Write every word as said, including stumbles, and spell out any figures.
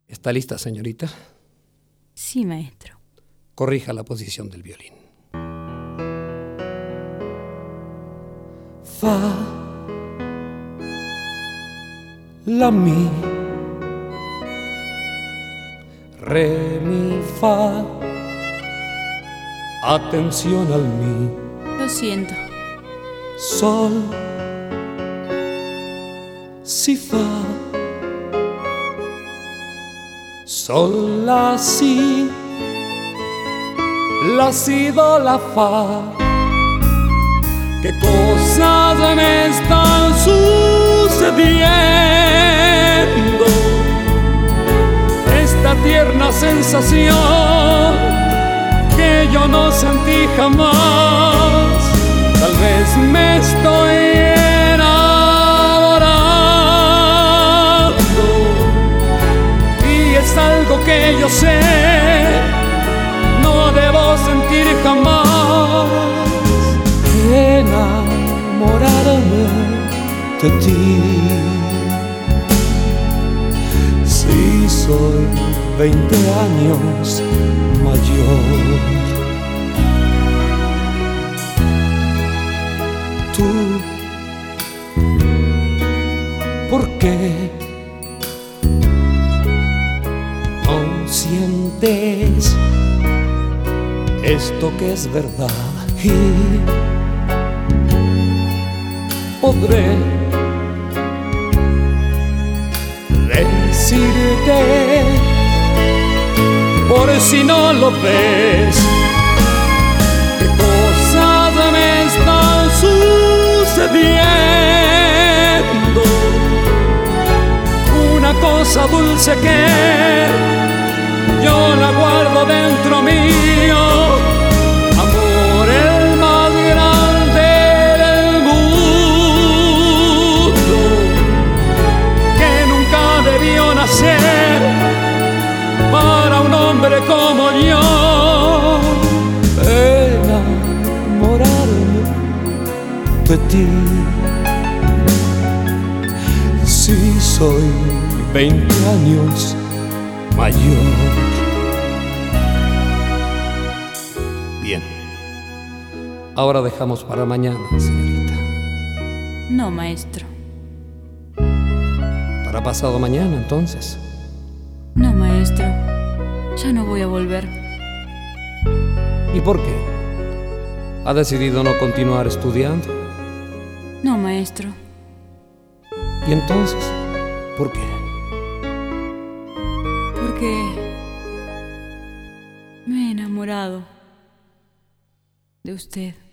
¿Está lista, señorita? Sí, maestro. Corrija la posición del violín. Fa, la, mi, re, mi, fa. Atención al mi. Lo siento. Sol, si, fa. Sol, la, si. La, si, do, la, fa. ¿Qué cosas me están sucediendo? Esta tierna sensación que yo no sentí jamás. Tal vez me estoy enamorando y es algo que yo sé no debo sentir jamás. Enamorarme de ti. Si soy veinte años mayor, tú, ¿por qué no sientes esto que es verdad? Y podré decirte, por si no lo ves, qué cosas me están sucediendo. Una cosa dulce que yo la guardo dentro mío. Amor, el más grande del mundo, que nunca debió nacer para un hombre como yo. Enamorarme de ti. Si soy veinte años mayor. Bien. Ahora dejamos para mañana, señorita. No, maestro. Para pasado mañana, entonces. No, maestro. Ya no voy a volver. ¿Y por qué? ¿Ha decidido no continuar estudiando? No, maestro. ¿Y entonces? ¿Por qué? Porque me he enamorado de usted.